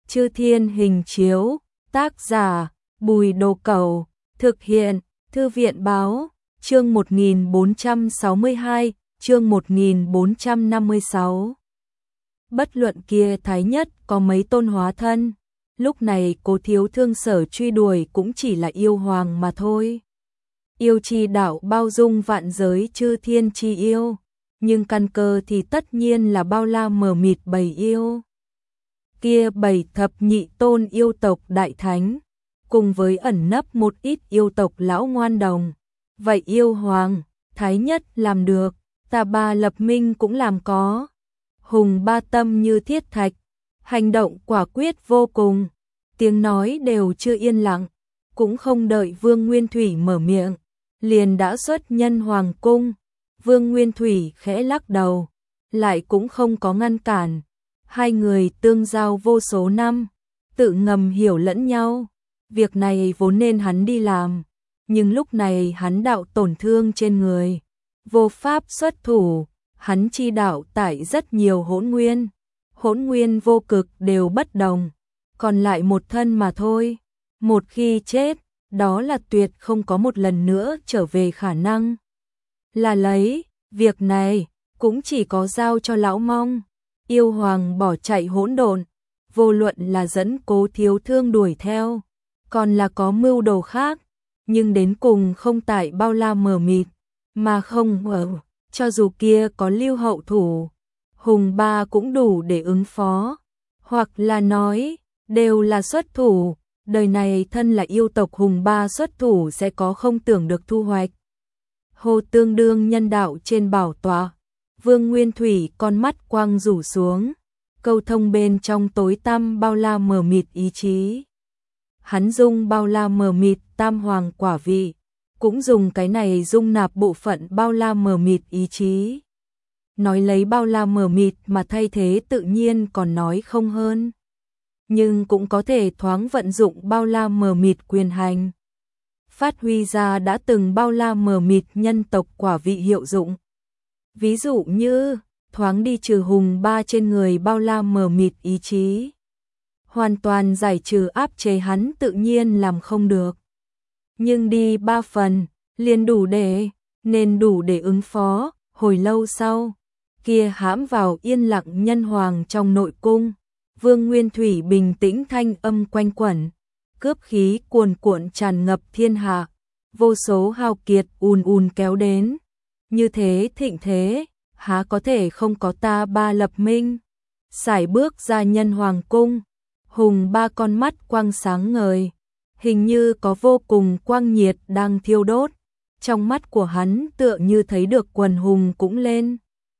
Chư Thiên Hình Chiếu, tác giả Bùi Đồ Cẩu, thực hiện Thư viện Báo, chương 1462, chương 1456. Bất luận kia Thái Nhất có mấy tôn hóa thân, lúc này Cố Thiếu Thương sở truy đuổi cũng chỉ là yêu hoàng mà thôi. Yêu chi đạo bao dung vạn giới chư thiên chi yêu, nhưng căn cơ thì tất nhiên là bao la mờ mịt bầy yêu. Kia bảy thập nhị tôn yêu tộc đại thánh, cùng với ẩn nấp một ít yêu tộc lão ngoan đồng. Vậy yêu hoàng, Thái Nhất làm được, Tà Bà lập minh cũng làm có. Hùng Ba tâm như thiết thạch, hành động quả quyết vô cùng, tiếng nói đều chưa yên lặng, cũng không đợi Vương Nguyên Thủy mở miệng, liền đã xuất nhân hoàng cung. Vương Nguyên Thủy khẽ lắc đầu, lại cũng không có ngăn cản. Hai người tương giao vô số năm, tự ngầm hiểu lẫn nhau. Việc này vốn nên hắn đi làm, nhưng lúc này hắn đạo tổn thương trên người, vô pháp xuất thủ. Hắn chi đạo tại rất nhiều hỗn nguyên vô cực đều bất đồng, còn lại một thân mà thôi. Một khi chết, đó là tuyệt không có một lần nữa trở về khả năng. Là lấy, việc này cũng chỉ có giao cho lão Mong. Yêu hoàng bỏ chạy hỗn độn, vô luận là dẫn Cố Thiếu Thương đuổi theo, còn là có mưu đồ khác, nhưng đến cùng không tại bao la mờ mịt, mà không cho dù kia có lưu hậu thủ, Hùng Ba cũng đủ để ứng phó, hoặc là nói, đều là xuất thủ, đời này thân là yêu tộc Hùng Ba xuất thủ sẽ có không tưởng được thu hoạch. Hồ tương đương nhân đạo trên bảo tọa, Vương Nguyên Thủy con mắt quang rủ xuống, câu thông bên trong tối tăm bao la mờ mịt ý chí. Hắn dùng bao la mờ mịt tam hoàng quả vị, cũng dùng cái này dung nạp bộ phận bao la mờ mịt ý chí. Nói lấy bao la mờ mịt mà thay thế tự nhiên còn nói không hơn. Nhưng cũng có thể thoáng vận dụng bao la mờ mịt quyền hành, phát huy ra đã từng bao la mờ mịt nhân tộc quả vị hiệu dụng. Ví dụ như, thoáng đi trừ Hùng Ba trên người bao la mờ mịt ý chí. Hoàn toàn giải trừ áp chế hắn tự nhiên làm không được. Nhưng đi 3 phần, liền đủ để ứng phó. Hồi lâu sau, kia hãm vào yên lặng nhân hoàng trong nội cung, Vương Nguyên Thủy bình tĩnh thanh âm quanh quẩn, cướp khí cuồn cuộn tràn ngập thiên hạ, vô số hào kiệt ùn kéo đến. Như thế thịnh thế, há có thể không có ta ba lập minh. Sải bước ra nhân hoàng cung, Hùng Ba con mắt quang sáng ngời, hình như có vô cùng quang nhiệt đang thiêu đốt. Trong mắt của hắn tựa như thấy được quần hùng cũng lên.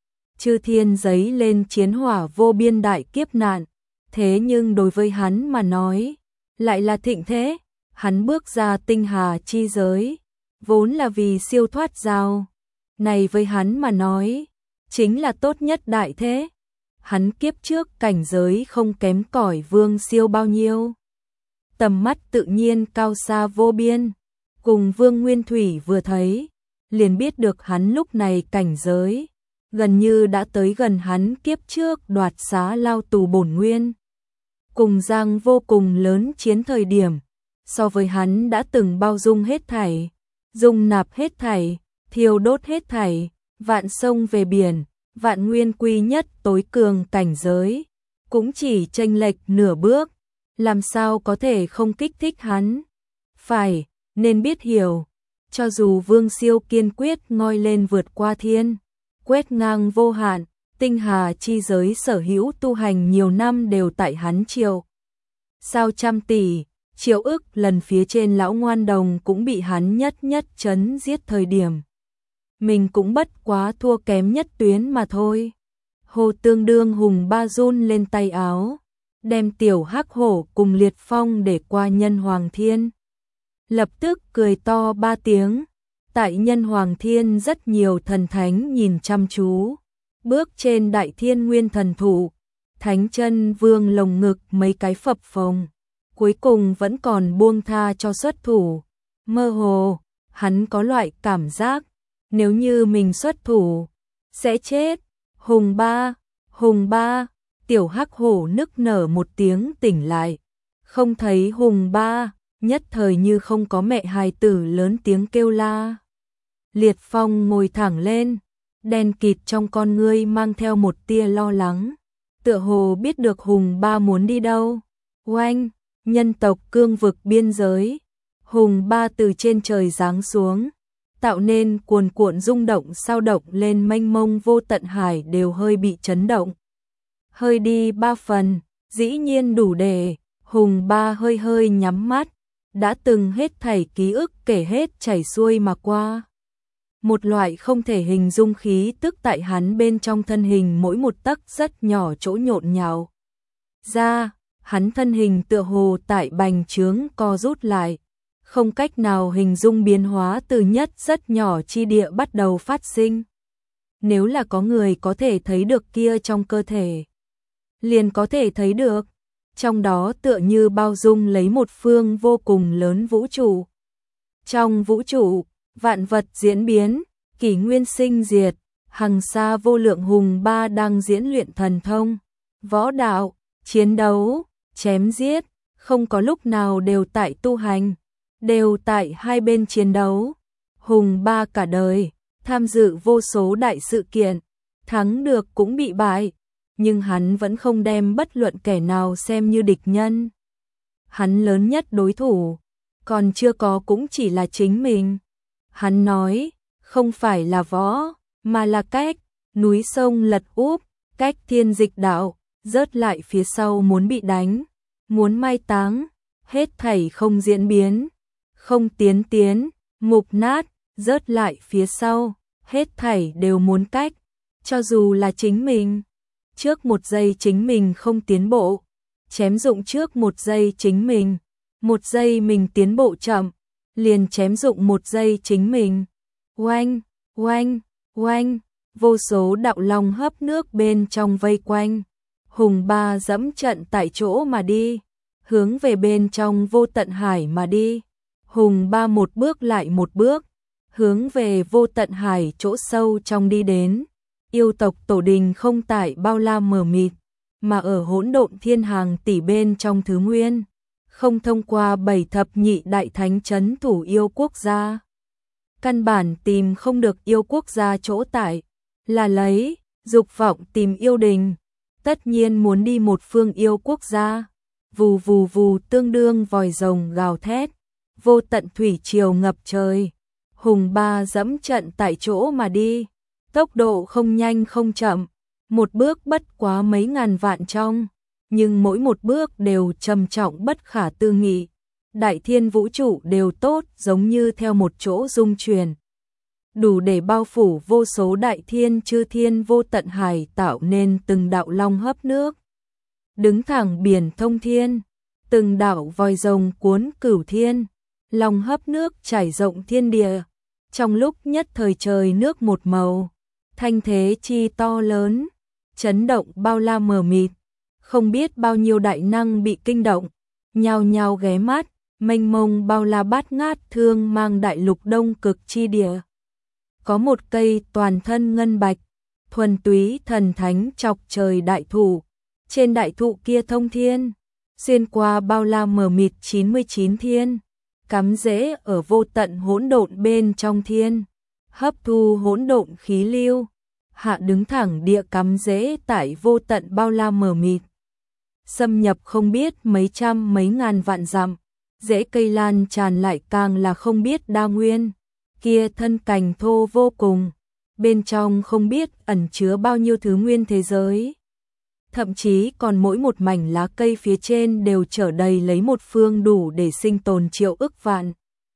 Chư thiên giấy lên chiến hỏa vô biên đại kiếp nạn, thế nhưng đối với hắn mà nói, lại là thịnh thế. Hắn bước ra tinh hà chi giới, vốn là vì siêu thoát giao. Này với hắn mà nói, chính là tốt nhất đại thế. Hắn kiếp trước cảnh giới không kém cỏi Vương Siêu bao nhiêu. Tầm mắt tự nhiên cao xa vô biên, cùng Vương Nguyên Thủy vừa thấy, liền biết được hắn lúc này cảnh giới, gần như đã tới gần hắn kiếp trước đoạt xá lao tù bổn nguyên. Cùng Giang vô cùng lớn chiến thời điểm, so với hắn đã từng bao dung hết thảy, dung nạp hết thảy, thiêu đốt hết thảy, vạn sông về biển, vạn nguyên quy nhất tối cường cảnh giới, cũng chỉ chênh lệch nửa bước, làm sao có thể không kích thích hắn. Phải, nên biết hiểu, cho dù Vương Siêu kiên quyết ngoi lên vượt qua thiên, quét ngang vô hạn, tinh hà chi giới sở hữu tu hành nhiều năm đều tại hắn triệu. Sao trăm tỷ, triệu ức lần phía trên lão ngoan đồng cũng bị hắn nhất chấn giết thời điểm. Mình cũng bất quá thua kém nhất tuyến mà thôi. Hồ tương đương Hùng Ba run lên tay áo, đem tiểu hắc hổ cùng liệt phong để qua nhân hoàng thiên. Lập tức cười to 3 tiếng, tại nhân hoàng thiên rất nhiều thần thánh nhìn chăm chú. Bước trên đại thiên nguyên thần thụ, thánh chân vương lồng ngực mấy cái phập phồng, cuối cùng vẫn còn buông tha cho xuất thủ. Mơ hồ, hắn có loại cảm giác, nếu như mình xuất thủ, sẽ chết. Hùng Ba, Tiểu Hắc Hổ nức nở một tiếng tỉnh lại, không thấy Hùng Ba, nhất thời như không có mẹ hài tử lớn tiếng kêu la. Liệt Phong ngồi thẳng lên, đen kịt trong con ngươi mang theo một tia lo lắng, tựa hồ biết được Hùng Ba muốn đi đâu. Oanh, nhân tộc cương vực biên giới, Hùng Ba từ trên trời giáng xuống, tạo nên cuồn cuộn rung động sao động lên mênh mông vô tận hải đều hơi bị chấn động. Hơi đi 3 phần, dĩ nhiên đủ để, Hùng Ba hơi hơi nhắm mắt, đã từng hết thảy ký ức kể hết chảy xuôi mà qua. Một loại không thể hình dung khí tức tại hắn bên trong thân hình mỗi một tấc rất nhỏ chỗ nhộn nhạo. Ra, hắn thân hình tựa hồ tại bành trướng co rút lại, không cách nào hình dung biến hóa từ nhất rất nhỏ chi địa bắt đầu phát sinh. Nếu là có người có thể thấy được kia trong cơ thể, liền có thể thấy được, trong đó tựa như bao dung lấy một phương vô cùng lớn vũ trụ. Trong vũ trụ, vạn vật diễn biến, kỷ nguyên sinh diệt, hằng xa vô lượng Hùng Ba đang diễn luyện thần thông, võ đạo, chiến đấu, chém giết, không có lúc nào đều tại tu hành, đều tại hai bên chiến đấu. Hùng Ba cả đời, tham dự vô số đại sự kiện, thắng được cũng bị bại, nhưng hắn vẫn không đem bất luận kẻ nào xem như địch nhân. Hắn lớn nhất đối thủ, còn chưa có cũng chỉ là chính mình. Hắn nói, không phải là võ, mà là cách, núi sông lật úp, cách thiên dịch đạo, rớt lại phía sau muốn bị đánh, muốn mai táng, hết thảy không diễn biến, không tiến tiến, mục nát, rớt lại phía sau, hết thảy đều muốn cách, cho dù là chính mình. Trước một giây chính mình không tiến bộ, chém dụng trước một giây chính mình, một giây mình tiến bộ chậm, liền chém dụng một giây chính mình. Oanh, oanh, oanh, vô số đạo long hấp nước bên trong vây quanh. Hùng Ba dẫm trận tại chỗ mà đi, hướng về bên trong vô tận hải mà đi. Hùng Ba một bước lại một bước, hướng về vô tận hải chỗ sâu trong đi đến. Yêu tộc tổ đình không tại bao la mờ mịt, mà ở hỗn độn thiên hàng tỷ bên trong thứ nguyên, không thông qua 7 thập nhị đại thánh trấn thủ yêu quốc gia. Căn bản tìm không được yêu quốc gia chỗ tại, là lấy, dục vọng tìm yêu đình, tất nhiên muốn đi một phương yêu quốc gia. Vù vù vù tương đương vòi rồng gào thét, vô tận thủy triều ngập trời. Hùng Ba dẫm trận tại chỗ mà đi, tốc độ không nhanh không chậm, một bước bất quá mấy ngàn vạn trong, nhưng mỗi một bước đều trầm trọng bất khả tư nghị. Đại thiên vũ trụ đều tốt giống như theo một chỗ dung chuyển, đủ để bao phủ vô số đại thiên chư thiên vô tận hải, tạo nên từng đạo long hấp nước. Đứng thẳng biển thông thiên, từng đạo vòi rồng cuốn cửu thiên, long hấp nước trải rộng thiên địa. Trong lúc nhất thời trời nước một màu, thanh thế chi to lớn, chấn động bao la mờ mịt, không biết bao nhiêu đại năng bị kinh động, nhao nhao ghé mắt, mênh mông bao la bát ngát thương mang đại lục đông cực chi địa. Có một cây toàn thân ngân bạch, thuần túy thần thánh chọc trời đại thụ, trên đại thụ kia thông thiên, xuyên qua bao la mờ mịt 99 thiên, cắm rễ ở vô tận hỗn độn bên trong thiên, hấp thu hỗn độn khí lưu, hạ đứng thẳng địa cắm rễ tại vô tận bao la mờ mịt, xâm nhập không biết mấy trăm mấy ngàn vạn dặm, rễ cây lan tràn lại càng là không biết đa nguyên, kia thân cành thô vô cùng, bên trong không biết ẩn chứa bao nhiêu thứ nguyên thế giới. Thậm chí còn mỗi một mảnh lá cây phía trên đều chở đầy lấy một phương đủ để sinh tồn triệu ức vạn.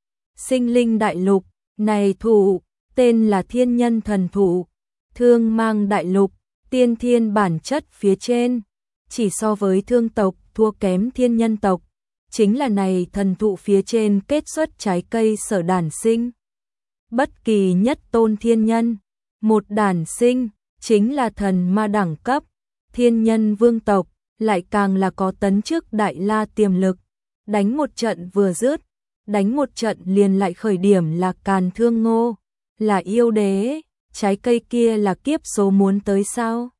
Sinh linh đại lục, này thụ, tên là thiên nhân thần thụ, thương mang đại lục, tiên thiên bản chất phía trên, chỉ so với thương tộc thua kém thiên nhân tộc, chính là này thần thụ phía trên kết xuất trái cây sở đản sinh. Bất kỳ nhất tôn thiên nhân, một đản sinh, chính là thần ma đẳng cấp, thiên nhân vương tộc, lại càng là có tấn chức đại la tiềm lực, đánh một trận vừa dứt, đánh một trận liền lại khởi điểm là càn thương ngô, là yêu đế, trái cây kia là kiếp số muốn tới sao?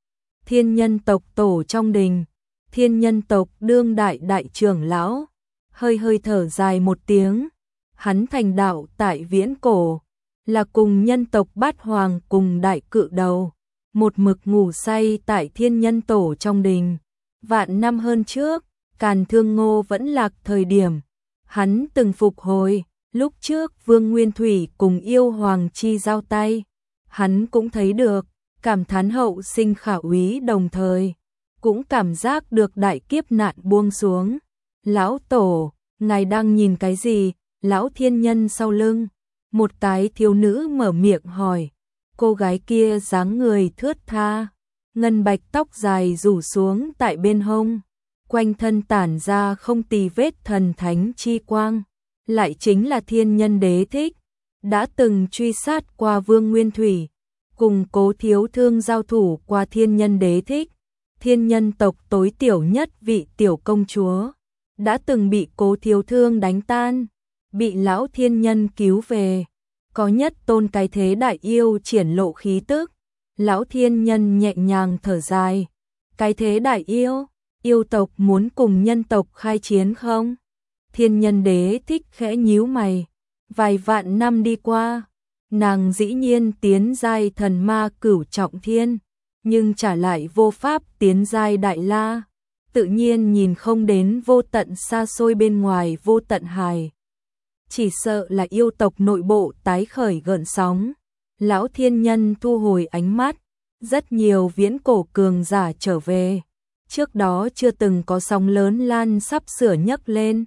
thiên nhân tộc tổ trong đình, thiên nhân tộc đương đại đại trưởng lão, hơi hơi thở dài một tiếng, hắn thành đạo tại viễn cổ, là cùng nhân tộc bát hoàng cùng đại cự đầu, một mực ngủ say tại thiên nhân tổ trong đình. Vạn năm hơn trước, Càn Thương Ngô vẫn lạc thời điểm, hắn từng phục hồi, lúc trước Vương Nguyên Thủy cùng yêu hoàng chi giao tay, hắn cũng thấy được, cảm thán hậu sinh khả úy đồng thời, cũng cảm giác được đại kiếp nạn buông xuống. Lão tổ, ngài đang nhìn cái gì? Lão thiên nhân sau lưng, một cái thiếu nữ mở miệng hỏi, cô gái kia dáng người thướt tha, ngân bạch tóc dài rủ xuống tại bên hông, quanh thân tản ra không tì vết thần thánh chi quang, lại chính là thiên nhân đế thích, đã từng truy sát qua Vương Nguyên Thủy, cùng Cố Thiếu Thương giao thủ qua thiên nhân đế thích, thiên nhân tộc tối tiểu nhất vị tiểu công chúa, đã từng bị Cố Thiếu Thương đánh tan, bị lão thiên nhân cứu về, có nhất tôn cái thế đại yêu triển lộ khí tức, lão thiên nhân nhẹ nhàng thở dài, cái thế đại yêu, yêu tộc muốn cùng nhân tộc khai chiến không? Thiên nhân đế thích khẽ nhíu mày, vài vạn năm đi qua, nàng dĩ nhiên tiến giai thần ma cửu trọng thiên, nhưng trả lại vô pháp tiến giai đại la, tự nhiên nhìn không đến vô tận xa xôi bên ngoài vô tận hài. Chỉ sợ là yêu tộc nội bộ tái khởi gợn sóng. Lão thiên nhân thu hồi ánh mắt, rất nhiều viễn cổ cường giả trở về. Trước đó chưa từng có sóng lớn lan sắp sửa nhấc lên.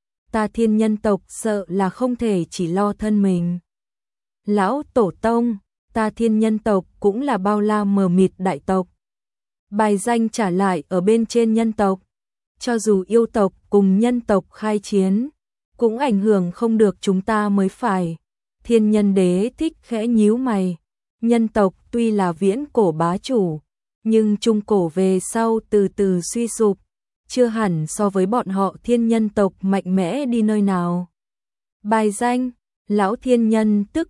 Ta thiên nhân tộc sợ là không thể chỉ lo thân mình. Lão tổ tông, ta thiên nhân tộc cũng là bao la mờ mịt đại tộc. Bài danh trả lại ở bên trên nhân tộc. Cho dù yêu tộc cùng nhân tộc khai chiến, cũng ảnh hưởng không được chúng ta mới phải. Thiên nhân đế thích khẽ nhíu mày. Nhân tộc tuy là viễn cổ bá chủ, nhưng trung cổ về sau từ từ suy sụp, chưa hẳn so với bọn họ thiên nhân tộc mạnh mẽ đi nơi nào. Bài danh, lão thiên nhân tức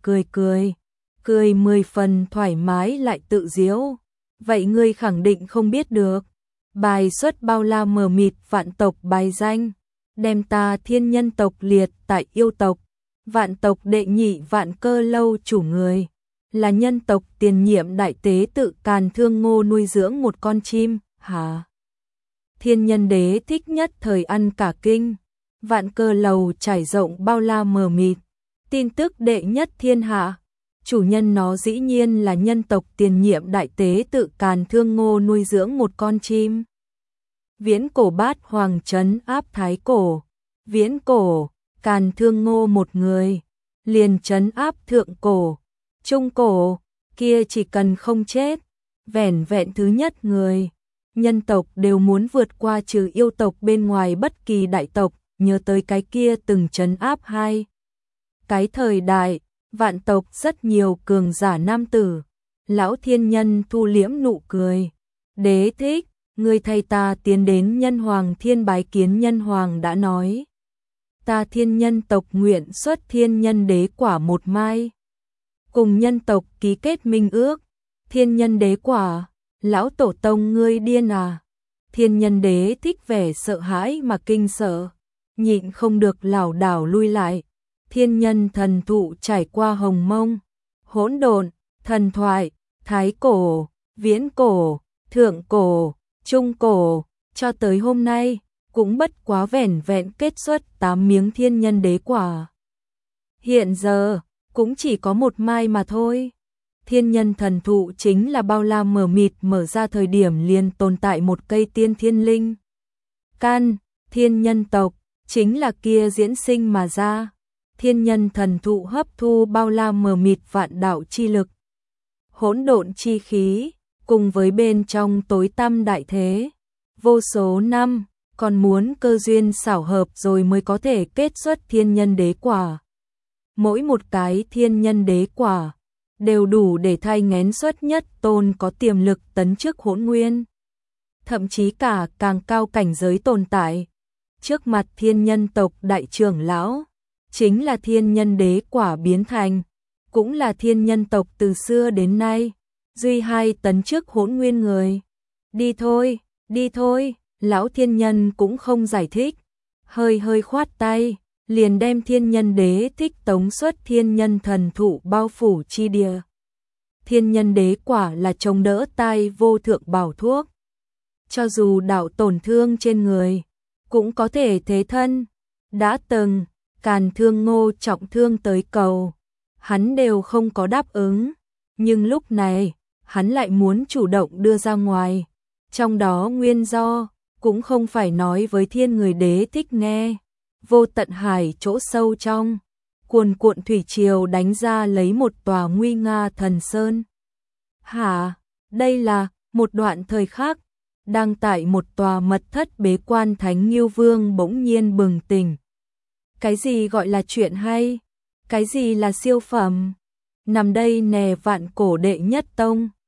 cười 10 phần thoải mái lại tự diễu. Vậy ngươi khẳng định không biết được. Bài xuất bao la mờ mịt vạn tộc bài danh, đem ta thiên nhân tộc liệt tại yêu tộc, vạn tộc đệ nhị vạn cơ lâu chủ người, là nhân tộc tiền nhiệm đại tế tự Càn Thương Ngô nuôi dưỡng một con chim, hả? Thiên nhân đế thích nhất thời ăn cả kinh, vạn cơ lầu trải rộng bao la mờ mịt, tin tức đệ nhất thiên hạ, chủ nhân nó dĩ nhiên là nhân tộc tiền nhiệm đại tế tự Càn Thương Ngô nuôi dưỡng một con chim. Viễn cổ bát hoàng trấn áp thái cổ, viễn cổ, Càn Thương Ngô một người, liền trấn áp thượng cổ, trung cổ, kia chỉ cần không chết, vẻn vẹn thứ nhất người. Nhân tộc đều muốn vượt qua trừ yêu tộc bên ngoài bất kỳ đại tộc, nhớ tới cái kia từng trấn áp hai. Cái thời đại, vạn tộc rất nhiều cường giả nam tử, lão thiên nhân thu liễm nụ cười. Đế thích, người thầy ta tiến đến nhân hoàng thiên bái kiến nhân hoàng đã nói. Ta thiên nhân tộc nguyện xuất thiên nhân đế quả một mai. Cùng nhân tộc ký kết minh ước, thiên nhân đế quả, lão tổ tông ngươi điên à. Thiên nhân đế thích vẻ sợ hãi mà kinh sợ, nhịn không được lảo đảo lui lại. Thiên nhân thần thụ trải qua hồng mông, hỗn độn, thần thoại, thái cổ, viễn cổ, thượng cổ, trung cổ, cho tới hôm nay, cũng bất quá vẻn vẹn kết xuất 8 miếng thiên nhân đế quả. Hiện giờ, cũng chỉ có một mai mà thôi. Thiên nhân thần thụ chính là bao la mờ mịt mở ra thời điểm liền tồn tại một cây tiên thiên linh. Can, thiên nhân tộc, chính là kia diễn sinh mà ra. Thiên nhân thần thụ hấp thu bao la mờ mịt vạn đạo chi lực, hỗn độn chi khí, cùng với bên trong tối tăm đại thế. Vô số năm, còn muốn cơ duyên xảo hợp rồi mới có thể kết xuất thiên nhân đế quả. Mỗi một cái thiên nhân đế quả đều đủ để thay ngén xuất nhất tôn có tiềm lực tấn chức hỗn nguyên. Thậm chí cả càng cao cảnh giới tồn tại. Trước mặt thiên nhân tộc đại trưởng lão, chính là thiên nhân đế quả biến thành, cũng là thiên nhân tộc từ xưa đến nay, Duy 2 tấn trước Hỗn Nguyên người. Đi thôi, lão thiên nhân cũng không giải thích, hơi khoát tay, liền đem Thiên Nhân Đế thích tống xuất thiên nhân thần thụ bao phủ chi địa. Thiên Nhân Đế quả là chống đỡ tai vô thượng bảo thuốc. Cho dù đạo tổn thương trên người, cũng có thể thế thân. Đã từng, Càn Thương Ngô trọng thương tới cầu, hắn đều không có đáp ứng. Nhưng lúc này, hắn lại muốn chủ động đưa ra ngoài. Trong đó nguyên do, cũng không phải nói với Thiên Người Đế thích nghe. Vô tận hải chỗ sâu trong, cuồn cuộn thủy triều đánh ra lấy một tòa nguy nga thần sơn. Hả, đây là một đoạn thời khắc, đang tại một tòa mật thất bế quan Thánh Nghưu Vương bỗng nhiên bừng tỉnh. Cái gì gọi là chuyện hay? Cái gì là siêu phẩm? Nằm đây nè vạn cổ đệ nhất tông.